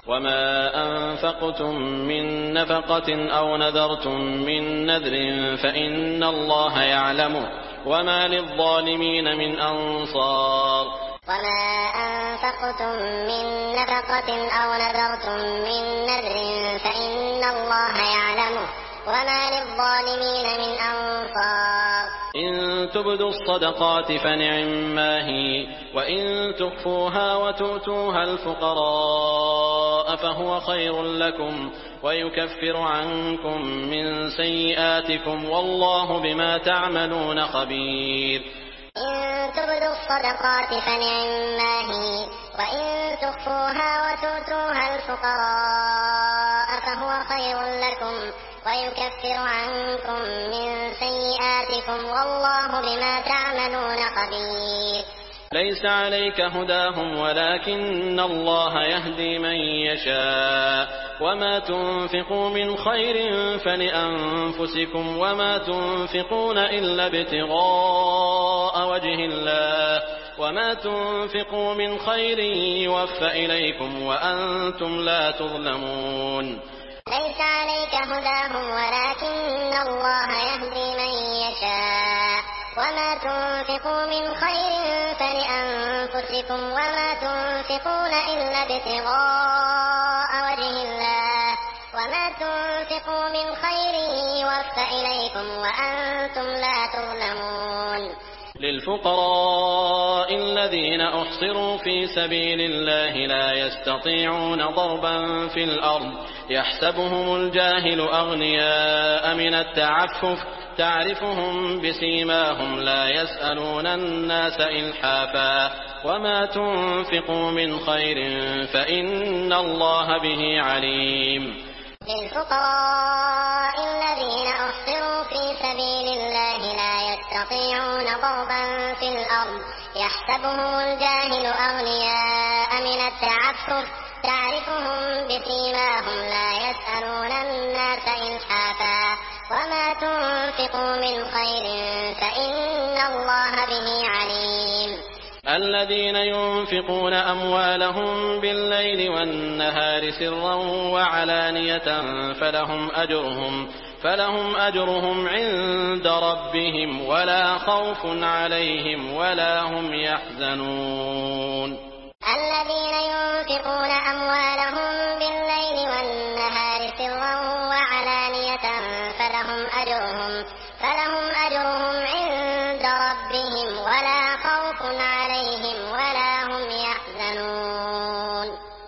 وما أنفقتم من نفقة أو نذرتم من نذر فإن الله يعلمه وما للظالمين من أنصار. وما أنفقتم من نفقة أو نذرتم من نذر فإن الله يعلمه وما للظالمين من أنصار. إن تبدوا الصدقات فنعما هي وإن تخفوها وتؤتوها الفقراء فهو خير لكم ويكفر عنكم من سيئاتكم والله بما تعملون خبير. إن تبدوا الصدقات فنعما هي وإن تخفوها وتؤتوها الفقراء فهو خير لكم ويكفر عنكم من سيئاتكم والله بما تعملون خبير. ليس عليك هداهم ولكن الله يهدي من يشاء وما تنفقوا من خير فلأنفسكم وما تنفقون إلا ابتغاء وجه الله وما تنفقوا من خير يوفى إليكم وأنتم لا تظلمون. ليس عليك هداهم ولكن الله يهدي من يشاء وما تنفقوا من خير فلأنفسكم وما تنفقون إلا ابتغاء وجه الله وما تنفقوا من خير يوفى إليكم وأنتم لا تظلمون. للفقراء الذين أحصروا في سبيل الله لا يستطيعون ضربا في الأرض يحسبهم الجاهل أغنياء من التعفف تعرفهم بسيماهم لا يسألون الناس إلحافا وما تنفقوا من خير فإن الله به عليم. للفقراء الذين أحصروا في سبيل الله لا يستطيعون ضربا في الأرض يحسبهم الجاهل أغنياء من التعفف تعرفهم بسيماهم لا يسألون الناس إلحافا وما تنفقوا من خير فإن الله به عليم. الذين ينفقون أموالهم بالليل والنهار سرا وعلانية فلهم أجرهم عند ربهم ولا خوف عليهم ولا هم يحزنون. الذين ينفقون أموالهم